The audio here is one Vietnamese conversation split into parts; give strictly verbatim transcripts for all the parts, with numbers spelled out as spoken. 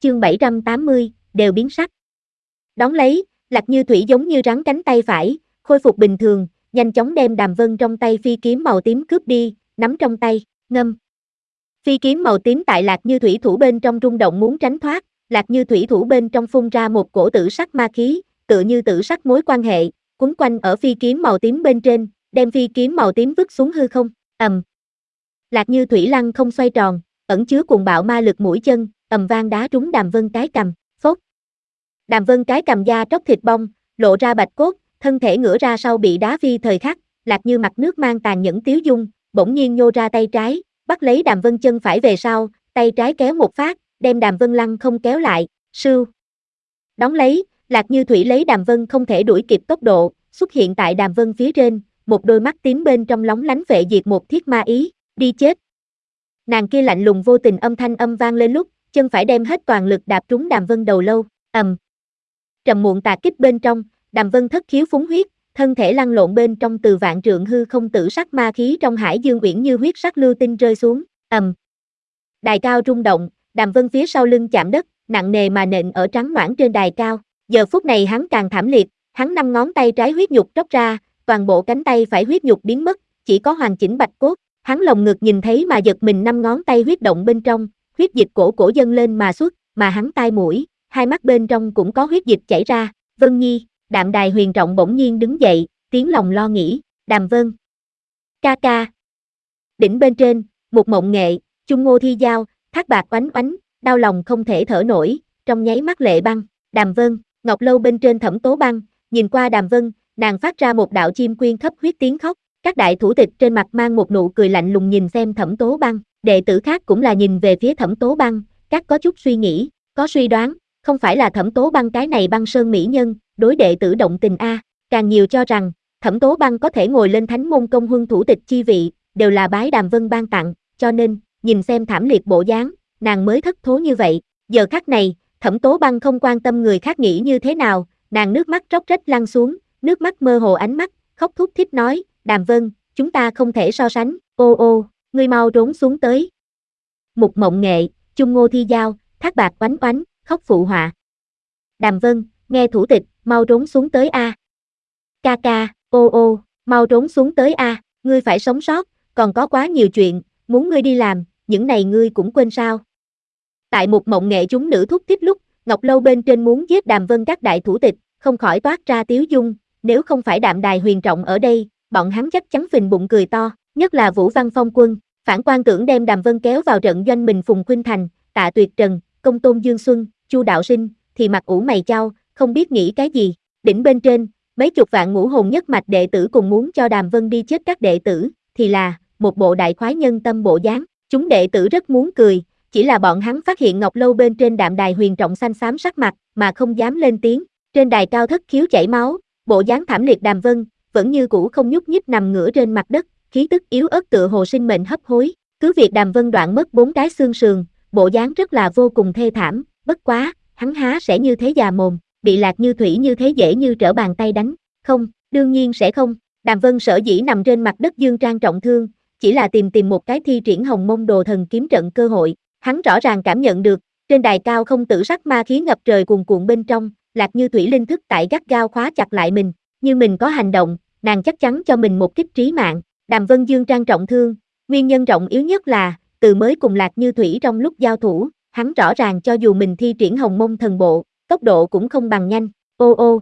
chương bảy trăm tám mươi, đều biến sắc. Đón lấy, Lạc Như Thủy giống như rắn cánh tay phải, khôi phục bình thường, nhanh chóng đem Đàm Vân trong tay phi kiếm màu tím cướp đi, nắm trong tay, ngâm. Phi kiếm màu tím tại Lạc Như Thủy thủ bên trong rung động muốn tránh thoát, Lạc Như Thủy thủ bên trong phun ra một cổ tử sắc ma khí, tựa như tử sắc mối quan hệ, quấn quanh ở phi kiếm màu tím bên trên, đem phi kiếm màu tím vứt xuống hư không, ầm. Lạc Như Thủy lăng không xoay tròn, ẩn chứa cuồng bạo ma lực mũi chân, ầm vang đá trúng Đàm Vân cái cằm, phốt. Đàm Vân cái cằm da tróc thịt bong, lộ ra bạch cốt, thân thể ngửa ra sau bị đá phi thời khắc, Lạc Như mặt nước mang tàn nhẫn tiếu dung, bỗng nhiên nhô ra tay trái, bắt lấy Đàm Vân chân phải về sau, tay trái kéo một phát, đem Đàm Vân lăng không kéo lại, sưu. Đón lấy, Lạc Như Thủy lấy Đàm Vân không thể đuổi kịp tốc độ, xuất hiện tại Đàm Vân phía trên, một đôi mắt tím bên trong lóng lánh phệ diệt một thiết ma ý, đi chết. Nàng kia lạnh lùng vô tình âm thanh âm vang lên lúc, chân phải đem hết toàn lực đạp trúng Đàm Vân đầu lâu, ầm. Trầm muộn tà kích bên trong, Đàm Vân thất khiếu phúng huyết, thân thể lăn lộn bên trong từ vạn trượng hư không tử sắc ma khí trong hải dương uyển như huyết sắc lưu tinh rơi xuống, ầm. Đài cao rung động, Đàm Vân phía sau lưng chạm đất, nặng nề mà nện ở trắng noãn trên đài cao. Giờ phút này hắn càng thảm liệt, hắn năm ngón tay trái huyết nhục tróc ra, toàn bộ cánh tay phải huyết nhục biến mất, chỉ có hoàn chỉnh bạch cốt. Hắn lồng ngực nhìn thấy mà giật mình năm ngón tay huyết động bên trong, huyết dịch cổ cổ dâng lên mà xuất, mà hắn tai mũi, hai mắt bên trong cũng có huyết dịch chảy ra. Vân Nhi, Đạm Đài Huyền Trọng bỗng nhiên đứng dậy, tiếng lòng lo nghĩ, Đàm Vân. Ca ca. Đỉnh bên trên, một mộng nghệ, Chung Ngô Thi Giao, Thác Bạc oánh oánh, đau lòng không thể thở nổi, trong nháy mắt lệ băng, Đàm Vân, Ngọc Lâu bên trên Thẩm Tố Băng, nhìn qua Đàm Vân, nàng phát ra một đạo chim quyên khấp huyết tiếng khóc, các đại thủ tịch trên mặt mang một nụ cười lạnh lùng nhìn xem Thẩm Tố Băng, đệ tử khác cũng là nhìn về phía Thẩm Tố Băng, các có chút suy nghĩ, có suy đoán, không phải là Thẩm Tố Băng cái này băng sơn mỹ nhân, đối đệ tử động tình a, càng nhiều cho rằng, Thẩm Tố Băng có thể ngồi lên thánh môn công huân thủ tịch chi vị, đều là bái Đàm Vân ban tặng, cho nên, nhìn xem thảm liệt bộ dáng, nàng mới thất thố như vậy, giờ khắc này, Thẩm Tố Băng không quan tâm người khác nghĩ như thế nào, nàng nước mắt róc rách lăn xuống, nước mắt mơ hồ ánh mắt, khóc thút thít nói, Đàm Vân, chúng ta không thể so sánh, ô ô, ngươi mau trốn xuống tới. Mục Mộng Nghệ, Chung Ngô Thi Giao, Thác Bạc oánh oánh, khóc phụ họa. Đàm Vân, nghe thủ tịch, mau trốn xuống tới a. Ca ca, ô ô, mau trốn xuống tới a, ngươi phải sống sót, còn có quá nhiều chuyện, muốn ngươi đi làm, những này ngươi cũng quên sao. Tại Mục Mộng Nghệ chúng nữ thúc thích lúc, Ngọc Lâu bên trên muốn giết Đàm Vân các đại thủ tịch, không khỏi toát ra tiếu dung, nếu không phải Đạm Đài Huyền Trọng ở đây, bọn hắn chắc chắn phình bụng cười to, nhất là Vũ Văn Phong Quân, phản quan tưởng đem Đàm Vân kéo vào trận doanh mình Phùng Khuynh Thành, Tạ Tuyệt Trần, Công Tôn Dương Xuân, Chu Đạo Sinh, thì mặt ủ mày chau, không biết nghĩ cái gì, đỉnh bên trên, mấy chục vạn ngũ hồn nhất mạch đệ tử cùng muốn cho Đàm Vân đi chết các đệ tử, thì là, một bộ đại khoái nhân tâm bộ dáng, chúng đệ tử rất muốn cười, chỉ là bọn hắn phát hiện Ngọc Lâu bên trên Đạm Đài Huyền Trọng xanh xám sắc mặt, mà không dám lên tiếng, trên đài cao thất khiếu chảy máu, bộ dáng thảm liệt Đàm Vân, vẫn như cũ không nhúc nhích nằm ngửa trên mặt đất, khí tức yếu ớt tựa hồ sinh mệnh hấp hối, cứ việc Đàm Vân đoạn mất bốn cái xương sườn, bộ dáng rất là vô cùng thê thảm, bất quá, hắn há sẽ như thế già mồm, bị Lạc Như Thủy như thế dễ như trở bàn tay đánh, không, đương nhiên sẽ không, Đàm Vân sở dĩ nằm trên mặt đất dương trang trọng thương, chỉ là tìm tìm một cái thi triển Hồng Mông Đồ Thần kiếm trận cơ hội, hắn rõ ràng cảm nhận được, trên đài cao không tử sắc ma khí ngập trời cuồn cuộn bên trong, Lạc Như Thủy linh thức tại gắt gao khóa chặt lại mình, như mình có hành động, nàng chắc chắn cho mình một kích trí mạng, Đàm Vân dương trang trọng thương, nguyên nhân trọng yếu nhất là, từ mới cùng Lạc Như Thủy trong lúc giao thủ, hắn rõ ràng cho dù mình thi triển Hồng Mông Thần Bộ, tốc độ cũng không bằng nhanh, ô ô.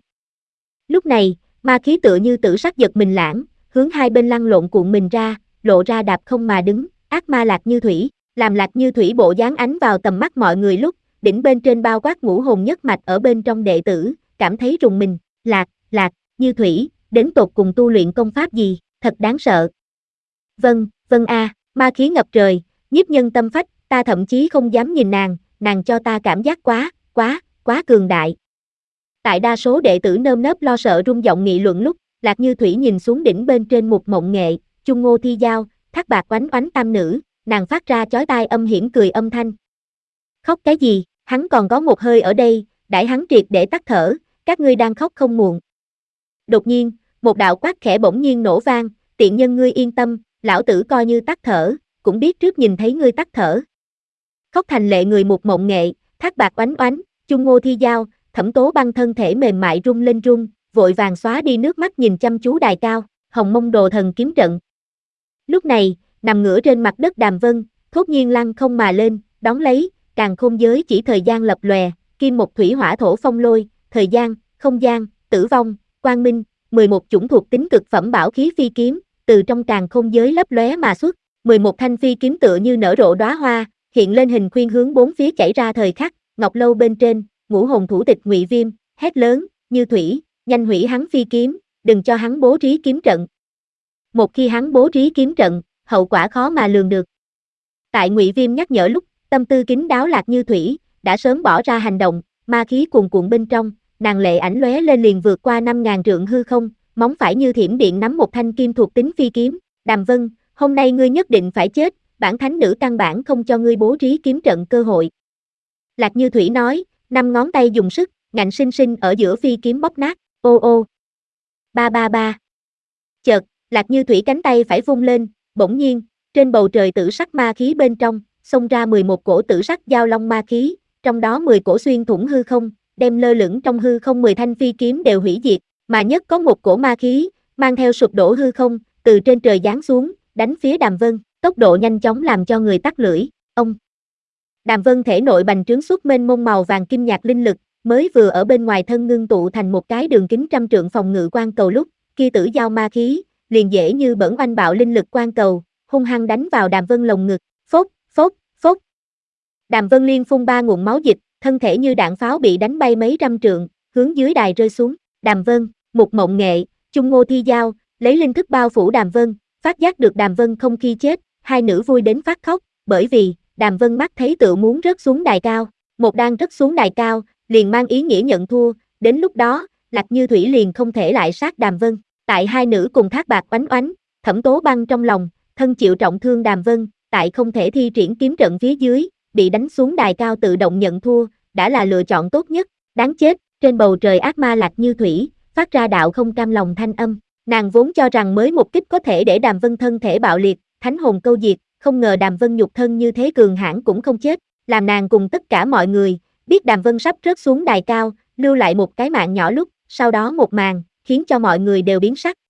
Lúc này, ma khí tựa như tử sắc giật mình lãng, hướng hai bên lăn lộn cuộn mình ra, lộ ra đạp không mà đứng, ác ma Lạc Như Thủy, làm Lạc Như Thủy bộ dáng ánh vào tầm mắt mọi người lúc, đỉnh bên trên bao quát ngũ hồn nhất mạch ở bên trong đệ tử, cảm thấy rùng mình, Lạc, Lạc, Như Thủy, đến tột cùng tu luyện công pháp gì, thật đáng sợ. Vâng, vâng a, ma khí ngập trời, nhiếp nhân tâm phách, ta thậm chí không dám nhìn nàng, nàng cho ta cảm giác quá, quá, quá cường đại. Tại đa số đệ tử nơm nớp lo sợ rung giọng nghị luận lúc, Lạc Như Thủy nhìn xuống đỉnh bên trên Mục Mộng Nghệ, Chung Ngô Thi Giao, Thác Bạc oánh oánh tam nữ, nàng phát ra chói tai âm hiểm cười âm thanh. Khóc cái gì, hắn còn có một hơi ở đây, đãi hắn triệt để tắt thở, các ngươi đang khóc không muộn. Đột nhiên, một đạo quát khẽ bỗng nhiên nổ vang, tiện nhân ngươi yên tâm, lão tử coi như tắt thở, cũng biết trước nhìn thấy ngươi tắt thở. Khóc thành lệ người Mục Mộng Nghệ, Thác bạc oánh oánh, Chung Ngô Thi Giao, Thẩm Tố Băng thân thể mềm mại rung lên rung, vội vàng xóa đi nước mắt nhìn chăm chú đài cao, Hồng Mông Đồ Thần kiếm trận. Lúc này, nằm ngửa trên mặt đất Đàm Vân, thốt nhiên lăng không mà lên, đón lấy, càn khôn giới chỉ thời gian lập lòe, kim một thủy hỏa thổ phong lôi, thời gian, không gian, tử vong, quang minh, mười một chủng thuộc tính cực phẩm bảo khí phi kiếm, từ trong càn khôn giới lấp lóe mà xuất, mười một thanh phi kiếm tựa như nở rộ đóa hoa, hiện lên hình khuyên hướng bốn phía chảy ra thời khắc, ngọc lâu bên trên, ngũ hồn thủ tịch Ngụy Viêm, hét lớn, Như Thủy, nhanh hủy hắn phi kiếm, đừng cho hắn bố trí kiếm trận. Một khi hắn bố trí kiếm trận, hậu quả khó mà lường được. Tại Ngụy Viêm nhắc nhở lúc, tâm tư kín đáo Lạc Như Thủy đã sớm bỏ ra hành động, ma khí cuồn cuộn bên trong, nàng lệ ảnh lóe lên liền vượt qua năm ngàn trượng hư không, móng phải như thiểm điện nắm một thanh kim thuộc tính phi kiếm, Đàm Vân, hôm nay ngươi nhất định phải chết, bản thánh nữ căn bản không cho ngươi bố trí kiếm trận cơ hội. Lạc Như Thủy nói, năm ngón tay dùng sức, ngạnh sinh sinh ở giữa phi kiếm bóp nát, ô ô. Ba ba ba. Chợt, Lạc Như Thủy cánh tay phải vung lên, bỗng nhiên, trên bầu trời tử sắc ma khí bên trong, xông ra mười một cổ tử sắc giao long ma khí, trong đó mười cổ xuyên thủng hư không, đem lơ lửng trong hư không mười thanh phi kiếm đều hủy diệt, mà nhất có một cổ ma khí, mang theo sụp đổ hư không, từ trên trời giáng xuống, đánh phía Đàm Vân, tốc độ nhanh chóng làm cho người tắc lưỡi, ông. Đàm Vân thể nội bành trướng xuất mênh mông màu vàng kim nhạt linh lực, mới vừa ở bên ngoài thân ngưng tụ thành một cái đường kính trăm trượng phòng ngự quan cầu lúc, kia tử giao ma khí, liền dễ như bỡn oanh bạo linh lực quan cầu, hung hăng đánh vào Đàm Vân lồng ngực, phốc, phốc, phốc. Đàm Vân liên phun ba nguồn máu dịch, thân thể như đạn pháo bị đánh bay mấy trăm trượng, hướng dưới đài rơi xuống. Đàm Vân, Mục Mộng Nghệ, Chung Ngô Thi Giao, lấy linh thức bao phủ Đàm Vân, phát giác được Đàm Vân không khi chết, hai nữ vui đến phát khóc, bởi vì, Đàm Vân mắt thấy tựa muốn rớt xuống đài cao, một đang rớt xuống đài cao, liền mang ý nghĩa nhận thua, đến lúc đó, Lạc Như Thủy liền không thể lại sát Đàm Vân, tại hai nữ cùng Thác bạc oánh oánh, Thẩm Tố Băng trong lòng, thân chịu trọng thương Đàm Vân, tại không thể thi triển kiếm trận phía dưới, bị đánh xuống đài cao tự động nhận thua, đã là lựa chọn tốt nhất, đáng chết, trên bầu trời ác ma Lạc Như Thủy, phát ra đạo không cam lòng thanh âm, nàng vốn cho rằng mới một kích có thể để Đàm Vân thân thể bạo liệt, thánh hồn câu diệt, không ngờ Đàm Vân nhục thân như thế cường hãn cũng không chết, làm nàng cùng tất cả mọi người, biết Đàm Vân sắp rớt xuống đài cao, lưu lại một cái mạng nhỏ lúc, sau đó một màn, khiến cho mọi người đều biến sắc,